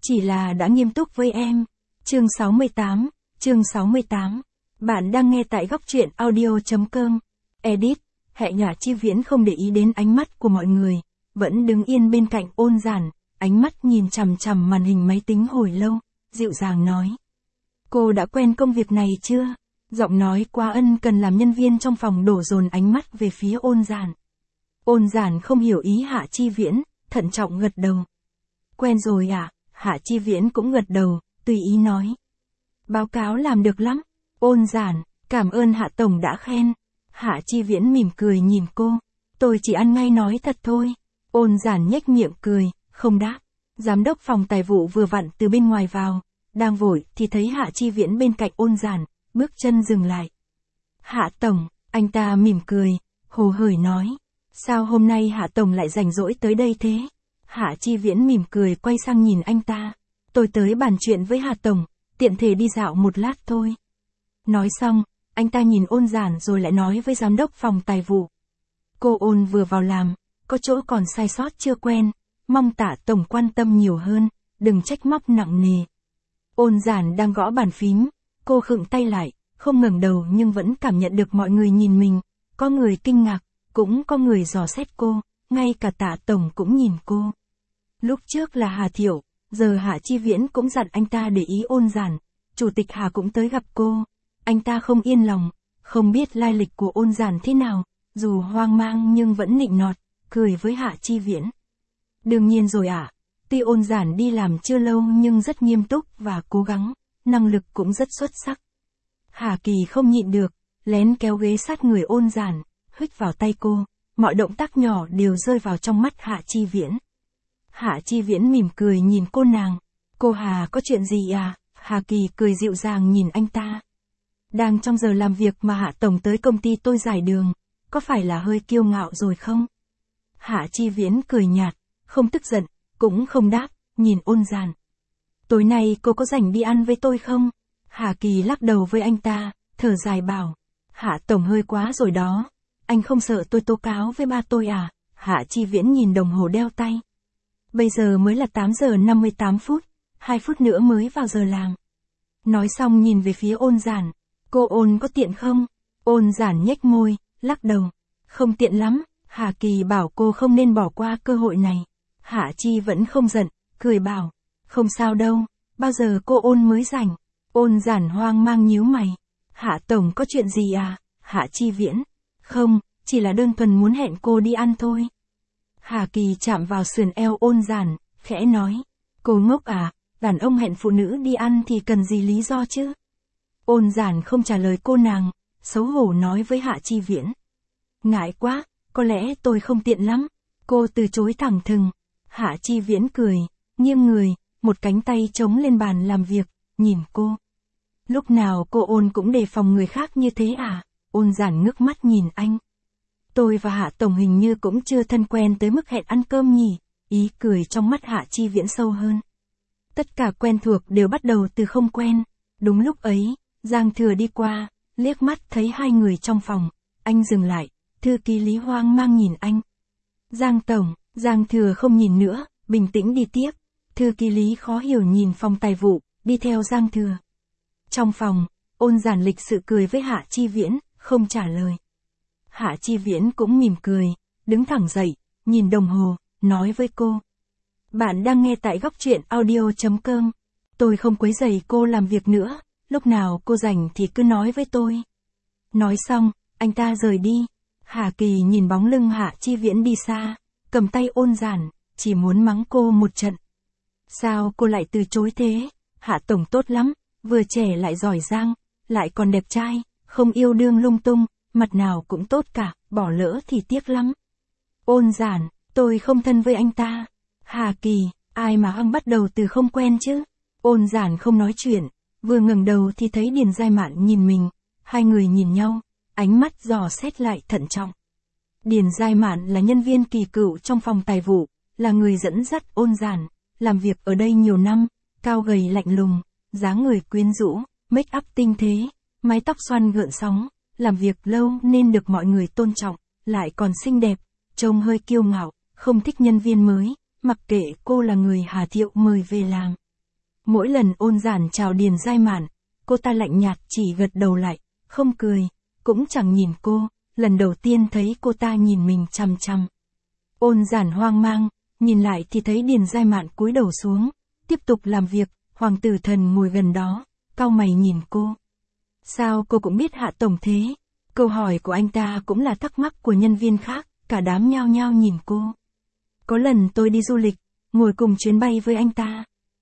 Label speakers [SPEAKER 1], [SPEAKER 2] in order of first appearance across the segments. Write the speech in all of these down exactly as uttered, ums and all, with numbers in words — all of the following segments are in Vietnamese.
[SPEAKER 1] chỉ là đã nghiêm túc với em. Chương sáu mươi tám, chương sáu mươi tám. Bạn đang nghe tại góc truyện audio chấm com. Edit, Hệ Nhã Chi Viễn không để ý đến ánh mắt của mọi người, vẫn đứng yên bên cạnh Ôn Giản, ánh mắt nhìn chằm chằm màn hình máy tính hồi lâu, dịu dàng nói. Cô đã quen công việc này chưa? Giọng nói quá ân cần làm nhân viên trong phòng đổ dồn ánh mắt về phía Ôn Giản. Ôn Giản không hiểu ý Hạ Chi Viễn, thận trọng gật đầu. Quen rồi à? Hạ Chi Viễn cũng gật đầu, tùy ý nói. Báo cáo làm được lắm. Ôn Giản, cảm ơn Hạ Tổng đã khen. Hạ Chi Viễn mỉm cười nhìn cô. Tôi chỉ ăn ngay nói thật thôi. Ôn Giản nhếch miệng cười, không đáp. Giám đốc phòng tài vụ vừa vặn từ bên ngoài vào, đang vội thì thấy Hạ Chi Viễn bên cạnh Ôn Giản, bước chân dừng lại. Hạ Tổng, anh ta mỉm cười, hồ hởi nói. Sao hôm nay Hạ Tổng lại rảnh rỗi tới đây thế? Hạ Chi Viễn mỉm cười quay sang nhìn anh ta. Tôi tới bàn chuyện với Hạ Tổng, tiện thể đi dạo một lát thôi. Nói xong, anh ta nhìn Ôn Giản rồi lại nói với giám đốc phòng tài vụ. Cô Ôn vừa vào làm, có chỗ còn sai sót chưa quen, mong Tạ Tổng quan tâm nhiều hơn, đừng trách móc nặng nề. Ôn Giản đang gõ bàn phím, cô khựng tay lại, không ngẩng đầu nhưng vẫn cảm nhận được mọi người nhìn mình, có người kinh ngạc, cũng có người dò xét cô, ngay cả Tạ Tổng cũng nhìn cô. Lúc trước là Hà Thiệu, giờ Hạ Chi Viễn cũng dặn anh ta để ý Ôn Giản, Chủ tịch Hà cũng tới gặp cô. Anh ta không yên lòng, không biết lai lịch của Ôn Giản thế nào, dù hoang mang nhưng vẫn nịnh nọt, cười với Hạ Chi Viễn. Đương nhiên rồi ạ, à, tuy Ôn Giản đi làm chưa lâu nhưng rất nghiêm túc và cố gắng, năng lực cũng rất xuất sắc. Hà Kỳ không nhịn được, lén kéo ghế sát người Ôn Giản, huých vào tay cô, mọi động tác nhỏ đều rơi vào trong mắt Hạ Chi Viễn. Hạ Chi Viễn mỉm cười nhìn cô nàng. Cô Hà có chuyện gì à? Hà Kỳ cười dịu dàng nhìn anh ta. Đang trong giờ làm việc mà Hạ Tổng tới công ty tôi giải đường, có phải là hơi kiêu ngạo rồi không? Hạ Chi Viễn cười nhạt, không tức giận, cũng không đáp, nhìn Ôn Giản. Tối nay cô có rảnh đi ăn với tôi không? Hà Kỳ lắc đầu với anh ta, thở dài bảo. Hạ Tổng hơi quá rồi đó. Anh không sợ tôi tố cáo với ba tôi à? Hạ Chi Viễn nhìn đồng hồ đeo tay. Bây giờ mới là tám giờ năm mươi tám phút, hai phút nữa mới vào giờ làm. Nói xong nhìn về phía Ôn Giản. Cô Ôn có tiện không? Ôn Giản nhếch môi, lắc đầu. Không tiện lắm, Hà Kỳ bảo cô không nên bỏ qua cơ hội này. Hạ Chi vẫn không giận, cười bảo. Không sao đâu, bao giờ cô Ôn mới rảnh? Ôn Giản hoang mang nhíu mày. Hạ Tổng có chuyện gì à? Hạ Chi Viễn. Không, chỉ là đơn thuần muốn hẹn cô đi ăn thôi. Hà Kỳ chạm vào sườn eo Ôn Giản, khẽ nói. Cô ngốc à, đàn ông hẹn phụ nữ đi ăn thì cần gì lý do chứ? Ôn Giản không trả lời cô nàng, xấu hổ nói với Hạ Chi Viễn. Ngại quá, có lẽ tôi không tiện lắm. Cô từ chối thẳng thừng. Hạ Chi Viễn cười, nghiêng người, một cánh tay chống lên bàn làm việc, nhìn cô. Lúc nào cô Ôn cũng đề phòng người khác như thế à? Ôn Giản ngước mắt nhìn anh. Tôi và Hạ Tổng hình như cũng chưa thân quen tới mức hẹn ăn cơm nhỉ? Ý cười trong mắt Hạ Chi Viễn sâu hơn. Tất cả quen thuộc đều bắt đầu từ không quen. Đúng lúc ấy, Giang Thừa đi qua, liếc mắt thấy hai người trong phòng. Anh dừng lại, thư ký Lý hoang mang nhìn anh. Giang Tổng, Giang Thừa không nhìn nữa, bình tĩnh đi tiếp. Thư ký Lý khó hiểu nhìn phòng tài vụ, đi theo Giang Thừa. Trong phòng, Ôn Giản lịch sự cười với Hạ Chi Viễn, không trả lời. Hạ Chi Viễn cũng mỉm cười, đứng thẳng dậy, nhìn đồng hồ, nói với cô. Bạn đang nghe tại góc truyện audio chấm com. Tôi không quấy rầy cô làm việc nữa, lúc nào cô rảnh thì cứ nói với tôi. Nói xong, anh ta rời đi. Hà Kỳ nhìn bóng lưng Hạ Chi Viễn đi xa, cầm tay Ôn Giản, chỉ muốn mắng cô một trận. Sao cô lại từ chối thế? Hạ Tổng tốt lắm, vừa trẻ lại giỏi giang, lại còn đẹp trai, không yêu đương lung tung, mặt nào cũng tốt cả, bỏ lỡ thì tiếc lắm. Ôn Giản, tôi không thân với anh ta. Hà Kỳ, ai mà hăng bắt đầu từ không quen chứ? Ôn Giản không nói chuyện, vừa ngẩng đầu thì thấy Điền Giai Mạn nhìn mình, hai người nhìn nhau, ánh mắt dò xét lại thận trọng. Điền Giai Mạn là nhân viên kỳ cựu trong phòng tài vụ, là người dẫn dắt Ôn Giản, làm việc ở đây nhiều năm, cao gầy lạnh lùng, dáng người quyến rũ, make up tinh tế, mái tóc xoăn gợn sóng, làm việc lâu nên được mọi người tôn trọng, lại còn xinh đẹp, trông hơi kiêu ngạo, không thích nhân viên mới, mặc kệ cô là người Hà Thiệu mời về làm. Mỗi lần Ôn Giản chào Điền Giai Mạn, cô ta lạnh nhạt chỉ gật đầu lại, không cười, cũng chẳng nhìn cô, lần đầu tiên thấy cô ta nhìn mình chằm chằm. Ôn Giản hoang mang, nhìn lại thì thấy Điền Giai Mạn cúi đầu xuống, tiếp tục làm việc, Hoàng Tử Thần ngồi gần đó, cau mày nhìn cô. Sao cô cũng biết Hạ tổng thế? Câu hỏi của anh ta cũng là thắc mắc của nhân viên khác, cả đám nhao nhao nhìn cô. Có lần tôi đi du lịch, ngồi cùng chuyến bay với anh ta.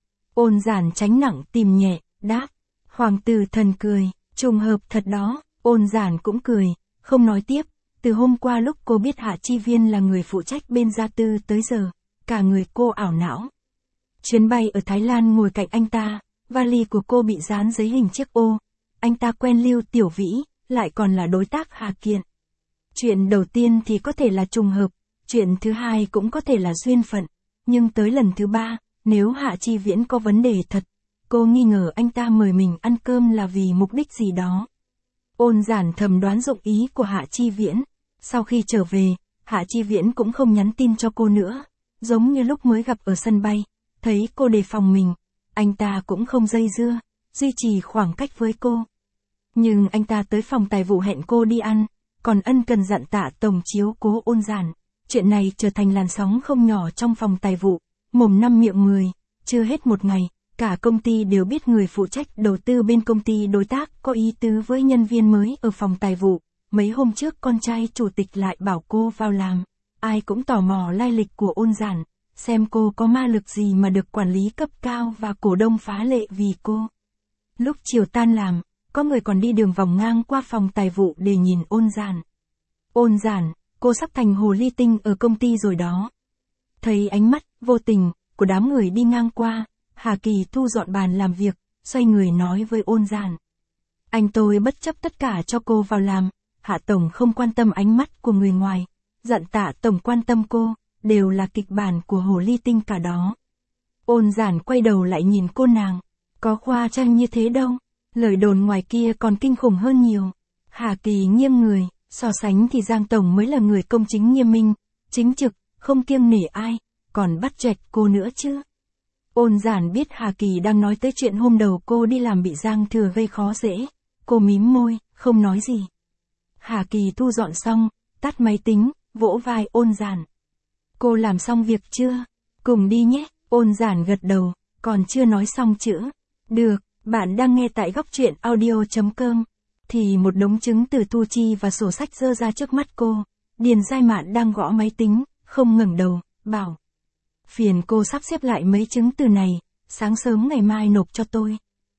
[SPEAKER 1] Ôn Giản tránh nặng tìm nhẹ, đáp. Hoàng Tử Thần cười, trùng hợp thật đó, Ôn Giản cũng cười, không nói tiếp. Từ hôm qua lúc cô biết Hạ Chi Viên là người phụ trách bên gia tư tới giờ, cả người cô ảo não. Chuyến bay ở Thái Lan ngồi cạnh anh ta, vali của cô bị dán giấy hình chiếc ô. Anh ta quen Lưu Tiểu Vĩ, lại còn là đối tác Hà Kiện. Chuyện đầu tiên thì có thể là trùng hợp, chuyện thứ hai cũng có thể là duyên phận, nhưng tới lần thứ ba, nếu Hạ Chi Viễn có vấn đề thật, cô nghi ngờ anh ta mời mình ăn cơm là vì mục đích gì đó. Ôn Giản thầm đoán dụng ý của Hạ Chi Viễn. Sau khi trở về, Hạ Chi Viễn cũng không nhắn tin cho cô nữa, giống như lúc mới gặp ở sân bay, thấy cô đề phòng mình, anh ta cũng không dây dưa, duy trì khoảng cách với cô. Nhưng anh ta tới phòng tài vụ hẹn cô đi ăn, còn ân cần dặn Tạ tổng chiếu cố Ôn Giản. Chuyện này trở thành làn sóng không nhỏ trong phòng tài vụ, mồm năm miệng mười, chưa hết một ngày, cả công ty đều biết người phụ trách đầu tư bên công ty đối tác có ý tứ với nhân viên mới ở phòng tài vụ. Mấy hôm trước con trai chủ tịch lại bảo cô vào làm, ai cũng tò mò lai lịch của Ôn Giản, xem cô có ma lực gì mà được quản lý cấp cao và cổ đông phá lệ vì cô. Lúc chiều tan làm, có người còn đi đường vòng ngang qua phòng tài vụ để nhìn Ôn Giản. Ôn Giản, cô sắp thành hồ ly tinh ở công ty rồi đó. Thấy ánh mắt vô tình của đám người đi ngang qua, Hà Kỳ thu dọn bàn làm việc, xoay người nói với Ôn Giản. Anh tôi bất chấp tất cả cho cô vào làm. Hạ tổng không quan tâm ánh mắt của người ngoài, dặn Tạ tổng quan tâm cô, đều là kịch bản của hồ ly tinh cả đó. Ôn Giản quay đầu lại nhìn cô nàng, có khoa trương như thế đâu, lời đồn ngoài kia còn kinh khủng hơn nhiều. Hà Kỳ nghiêng người, so sánh thì Giang tổng mới là người công chính nghiêm minh, chính trực, không kiêng nể ai, còn bắt chẹt cô nữa chứ. Ôn Giản biết Hà Kỳ đang nói tới chuyện hôm đầu cô đi làm bị Giang Thừa gây khó dễ, cô mím môi, không nói gì. Hà Kỳ thu dọn xong, tắt máy tính, vỗ vai Ôn Giản. Cô làm xong việc chưa? Cùng đi nhé. Ôn Giản gật đầu, còn chưa nói xong chữ. Được, bạn đang nghe tại góc truyện audio chấm com. Thì một đống chứng từ thu chi và sổ sách dơ ra trước mắt cô. Điền Giai Mạn đang gõ máy tính, không ngẩng đầu, bảo. Phiền cô sắp xếp lại mấy chứng từ này, sáng sớm ngày mai nộp cho tôi.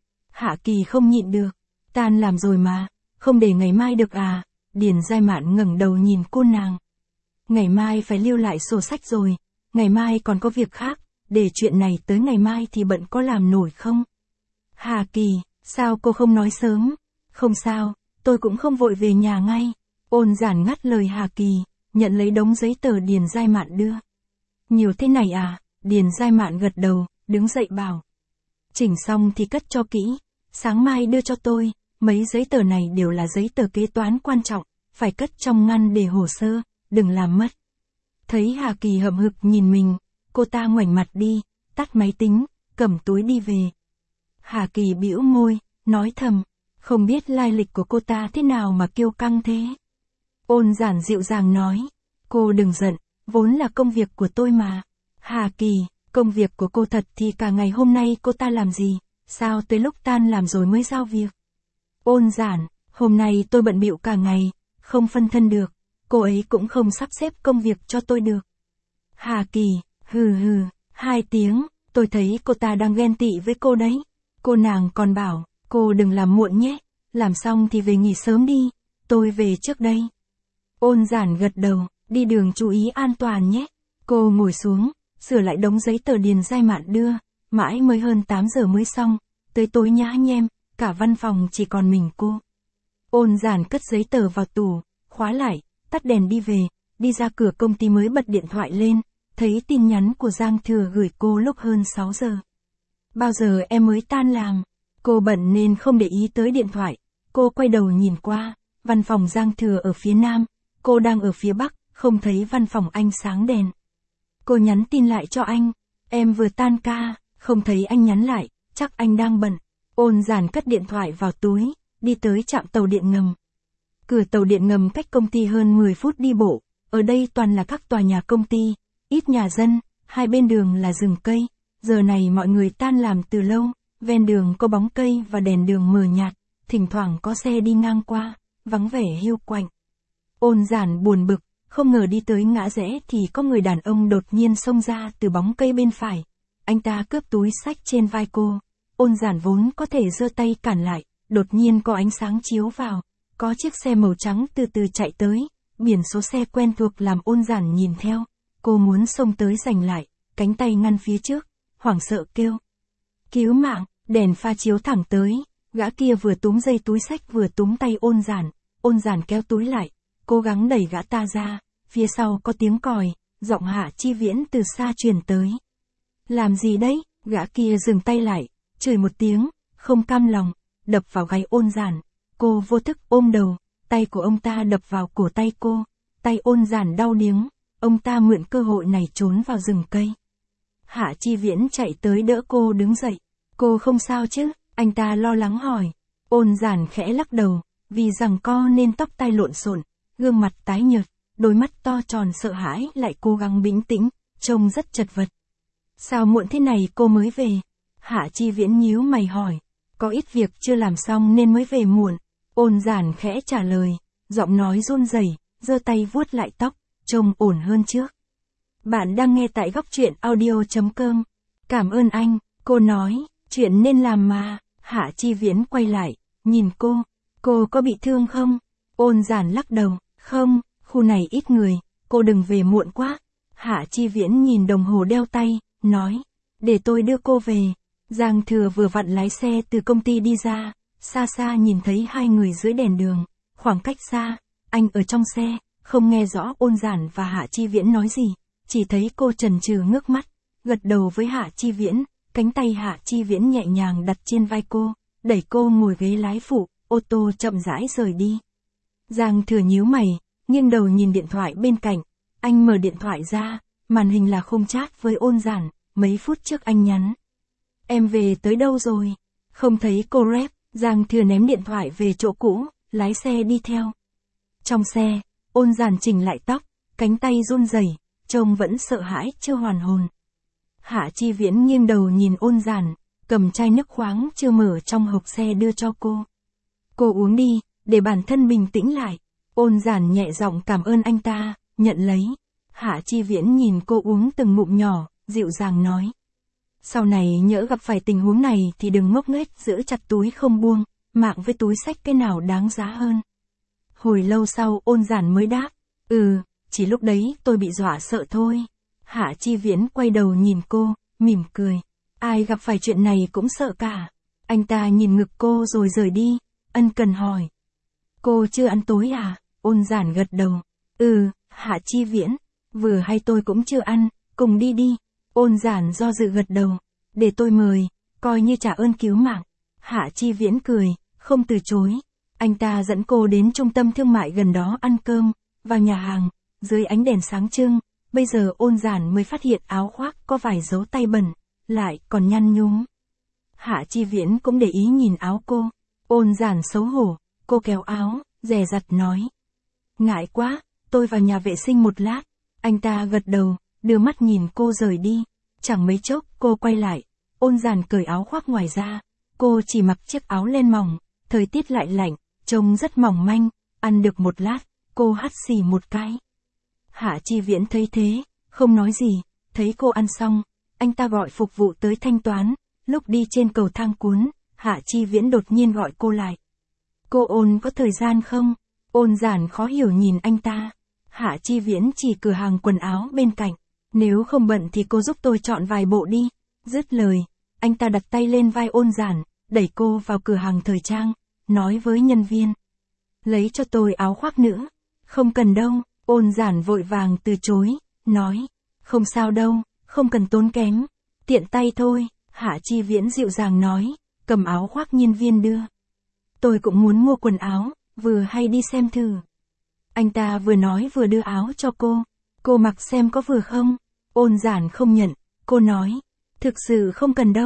[SPEAKER 1] Hạ Kỳ không nhịn được. Tan làm rồi mà, không để ngày mai được à? Điền Giai Mạn ngẩng đầu nhìn cô nàng. Ngày mai phải lưu lại sổ sách rồi, ngày mai còn có việc khác, để chuyện này tới ngày mai thì bận có làm nổi không? Hà Kỳ, sao cô không nói sớm? Không sao, tôi cũng không vội về nhà ngay. Ôn Giản ngắt lời Hà Kỳ, nhận lấy đống giấy tờ Điền Giai Mạn đưa. Nhiều thế này à? Điền Giai Mạn gật đầu, đứng dậy bảo. Chỉnh xong thì cất cho kỹ, sáng mai đưa cho tôi. Mấy giấy tờ này đều là giấy tờ kế toán quan trọng, phải cất trong ngăn để hồ sơ, đừng làm mất. Thấy Hà Kỳ hậm hực nhìn mình, cô ta ngoảnh mặt đi, tắt máy tính, cầm túi đi về. Hà Kỳ bĩu môi, nói thầm, không biết lai lịch của cô ta thế nào mà kiêu căng thế. Ôn Giản dịu dàng nói, cô đừng giận, vốn là công việc của tôi mà. Hà Kỳ, công việc của cô thật thì cả ngày hôm nay cô ta làm gì, sao tới lúc tan làm rồi mới giao việc. Ôn Giản, hôm nay tôi bận bịu cả ngày, không phân thân được, cô ấy cũng không sắp xếp công việc cho tôi được. Hà Kỳ, hừ hừ, hai tiếng, tôi thấy cô ta đang ghen tị với cô đấy. Cô nàng còn bảo, cô đừng làm muộn nhé, làm xong thì về nghỉ sớm đi, tôi về trước đây. Ôn Giản gật đầu, đi đường chú ý an toàn nhé. Cô ngồi xuống, sửa lại đống giấy tờ Điền Giai Mạn đưa, mãi mới hơn tám giờ mới xong, tới tối nhá nhem. Cả văn phòng chỉ còn mình cô. Ôn Giản cất giấy tờ vào tủ, khóa lại, tắt đèn đi về, đi ra cửa công ty mới bật điện thoại lên, thấy tin nhắn của Giang Thừa gửi cô lúc hơn sáu giờ. Bao giờ em mới tan làm? Cô bận nên không để ý tới điện thoại, cô quay đầu nhìn qua, văn phòng Giang Thừa ở phía nam, cô đang ở phía bắc, không thấy văn phòng anh sáng đèn. Cô nhắn tin lại cho anh, em vừa tan ca, không thấy anh nhắn lại. chắc anh đang bận. Ôn Giản cất điện thoại vào túi, đi tới trạm tàu điện ngầm. Cửa tàu điện ngầm cách công ty hơn mười phút đi bộ, ở đây toàn là các tòa nhà công ty, ít nhà dân, hai bên đường là rừng cây, giờ này mọi người tan làm từ lâu, ven đường có bóng cây và đèn đường mờ nhạt, thỉnh thoảng có xe đi ngang qua, vắng vẻ hiu quạnh. Ôn Giản buồn bực, không ngờ đi tới ngã rẽ thì có người đàn ông đột nhiên xông ra từ bóng cây bên phải. Anh ta cướp túi xách trên vai cô. Ôn Giản vốn có thể giơ tay cản lại, đột nhiên có ánh sáng chiếu vào, có chiếc xe màu trắng từ từ chạy tới, biển số xe quen thuộc làm Ôn Giản nhìn theo. Cô muốn xông tới giành lại, cánh tay ngăn phía trước, hoảng sợ kêu. Cứu mạng, đèn pha chiếu thẳng tới, gã kia vừa túm dây túi xách vừa túm tay Ôn Giản. Ôn Giản kéo túi lại, cố gắng đẩy gã ta ra, phía sau có tiếng còi, giọng Hạ Chi Viễn từ xa truyền tới. Làm gì đấy? Gã kia dừng tay lại, chửi một tiếng, không cam lòng, đập vào gáy Ôn Giản. Cô vô thức ôm đầu, tay của ông ta đập vào cổ tay cô, tay Ôn Giản đau điếng, ông ta mượn cơ hội này trốn vào rừng cây. Hạ Chi Viễn chạy tới đỡ cô đứng dậy. Cô không sao chứ? Anh ta lo lắng hỏi. Ôn Giản khẽ lắc đầu, vì giằng co nên tóc tai lộn xộn, gương mặt tái nhợt, đôi mắt to tròn sợ hãi lại cố gắng bình tĩnh, trông rất chật vật. Sao muộn thế này cô mới về? Hạ Chi Viễn nhíu mày hỏi. Có ít việc chưa làm xong nên mới về muộn. Ôn Giản khẽ trả lời, giọng nói run rẩy, giơ tay vuốt lại tóc, trông ổn hơn trước. Bạn đang nghe tại góc truyện audio chấm com. Cảm ơn anh, cô nói, chuyện nên làm mà. Hạ Chi Viễn quay lại, nhìn cô, cô có bị thương không? Ôn Giản lắc đầu, không, khu này ít người, cô đừng về muộn quá. Hạ Chi Viễn nhìn đồng hồ đeo tay, nói, để tôi đưa cô về. Giang Thừa vừa vặn lái xe từ công ty đi ra, xa xa nhìn thấy hai người dưới đèn đường, khoảng cách xa, anh ở trong xe, không nghe rõ Ôn Giản và Hạ Chi Viễn nói gì, chỉ thấy cô chần chừ ngước mắt, gật đầu với Hạ Chi Viễn, cánh tay Hạ Chi Viễn nhẹ nhàng đặt trên vai cô, đẩy cô ngồi ghế lái phụ, ô tô chậm rãi rời đi. Giang Thừa nhíu mày, nghiêng đầu nhìn điện thoại bên cạnh, anh mở điện thoại ra, màn hình là khung chat với Ôn Giản, mấy phút trước anh nhắn. Em về tới đâu rồi? Không thấy cô rep, Giang Thừa ném điện thoại về chỗ cũ, lái xe đi theo. Trong xe, Ôn Giản chỉnh lại tóc, cánh tay run rẩy, trông vẫn sợ hãi chưa hoàn hồn. Hạ Chi Viễn nghiêng đầu nhìn Ôn Giản, cầm chai nước khoáng chưa mở trong hộp xe đưa cho cô. Cô uống đi, để bản thân bình tĩnh lại. Ôn Giản nhẹ giọng cảm ơn anh ta, nhận lấy. Hạ Chi Viễn nhìn cô uống từng ngụm nhỏ, dịu dàng nói. Sau này nhỡ gặp phải tình huống này thì đừng ngốc nghếch giữ chặt túi không buông, mạng với túi xách cái nào đáng giá hơn. Hồi lâu sau Ôn Giản mới đáp, ừ, chỉ lúc đấy tôi bị dọa sợ thôi. Hạ Chi Viễn quay đầu nhìn cô, mỉm cười. Ai gặp phải chuyện này cũng sợ cả. Anh ta nhìn ngực cô rồi rời đi, ân cần hỏi. Cô chưa ăn tối à? Ôn Giản gật đầu. Ừ, Hạ Chi Viễn, vừa hay tôi cũng chưa ăn, cùng đi đi. Ôn Giản do dự gật đầu. Để tôi mời, coi như trả ơn cứu mạng. Hạ Chi Viễn cười, không từ chối. Anh ta dẫn cô đến trung tâm thương mại gần đó ăn cơm, vào nhà hàng, dưới ánh đèn sáng trưng. Bây giờ Ôn Giản mới phát hiện áo khoác có vài dấu tay bẩn, lại còn nhăn nhúm. Hạ Chi Viễn cũng để ý nhìn áo cô. Ôn Giản xấu hổ, cô kéo áo, dè dặt nói. Ngại quá, tôi vào nhà vệ sinh một lát. Anh ta gật đầu, đưa mắt nhìn cô rời đi. Chẳng mấy chốc cô quay lại. Ôn Giản cởi áo khoác ngoài ra. Cô chỉ mặc chiếc áo len mỏng, thời tiết lại lạnh, trông rất mỏng manh. Ăn được một lát, cô hắt xì một cái. Hạ Chi Viễn thấy thế, không nói gì. Thấy cô ăn xong, anh ta gọi phục vụ tới thanh toán. Lúc đi trên cầu thang cuốn, Hạ Chi Viễn đột nhiên gọi cô lại. Cô Ôn có thời gian không? Ôn Giản khó hiểu nhìn anh ta. Hạ Chi Viễn chỉ cửa hàng quần áo bên cạnh. Nếu không bận thì cô giúp tôi chọn vài bộ đi. Dứt lời, anh ta đặt tay lên vai Ôn Giản, đẩy cô vào cửa hàng thời trang, nói với nhân viên. Lấy cho tôi áo khoác nữa. Không cần đâu. Ôn Giản vội vàng từ chối, nói. Không sao đâu, không cần tốn kém. Tiện tay thôi. Hạ Chi Viễn dịu dàng nói, cầm áo khoác nhân viên đưa. Tôi cũng muốn mua quần áo, vừa hay đi xem thử. Anh ta vừa nói vừa đưa áo cho cô. Cô mặc xem có vừa không? Ôn Giản không nhận, cô nói. Thực sự không cần đâu.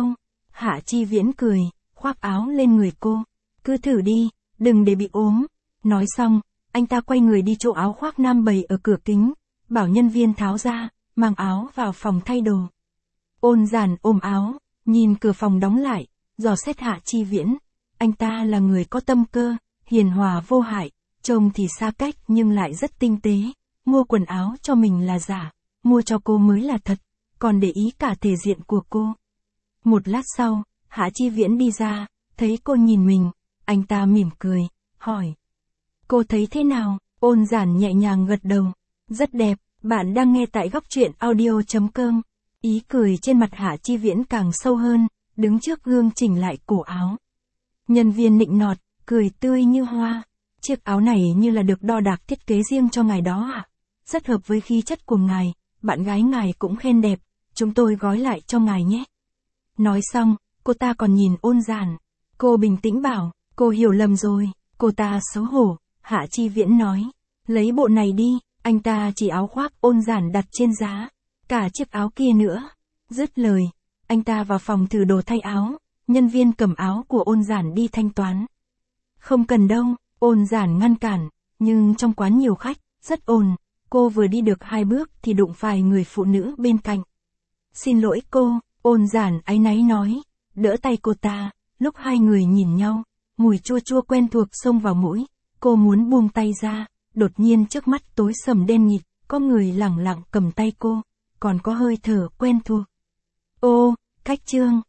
[SPEAKER 1] Hạ Chi Viễn cười, khoác áo lên người cô. Cứ thử đi, đừng để bị ốm. Nói xong, anh ta quay người đi chỗ áo khoác nam bày ở cửa kính, bảo nhân viên tháo ra, mang áo vào phòng thay đồ. Ôn Giản ôm áo, nhìn cửa phòng đóng lại, dò xét Hạ Chi Viễn. Anh ta là người có tâm cơ, hiền hòa vô hại, trông thì xa cách nhưng lại rất tinh tế. Mua quần áo cho mình là giả, mua cho cô mới là thật, còn để ý cả thể diện của cô. Một lát sau, Hạ Chi Viễn đi ra, thấy cô nhìn mình, anh ta mỉm cười, hỏi. Cô thấy thế nào? Ôn Giản nhẹ nhàng gật đầu. Rất đẹp, bạn đang nghe tại góc truyện audio.com. Ý cười trên mặt Hạ Chi Viễn càng sâu hơn, đứng trước gương chỉnh lại cổ áo. Nhân viên nịnh nọt, cười tươi như hoa. Chiếc áo này như là được đo đạc thiết kế riêng cho ngài đó ạ. À? Rất hợp với khí chất của ngài, bạn gái ngài cũng khen đẹp, chúng tôi gói lại cho ngài nhé. Nói xong, cô ta còn nhìn Ôn Giản. Cô bình tĩnh bảo, cô hiểu lầm rồi, cô ta xấu hổ. Hạ Chi Viễn nói, lấy bộ này đi, anh ta chỉ áo khoác Ôn Giản đặt trên giá, cả chiếc áo kia nữa. Dứt lời, anh ta vào phòng thử đồ thay áo, nhân viên cầm áo của Ôn Giản đi thanh toán. Không cần đâu, Ôn Giản ngăn cản, nhưng trong quán nhiều khách, rất ồn, cô vừa đi được hai bước thì đụng phải người phụ nữ bên cạnh. Xin lỗi cô, Ôn Giản áy náy nói, đỡ tay cô ta, lúc hai người nhìn nhau, mùi chua chua quen thuộc xông vào mũi. Cô muốn buông tay ra, đột nhiên trước mắt tối sầm đen nghịt, có người lẳng lặng cầm tay cô, còn có hơi thở quen thuộc. Ô, Cách Trương,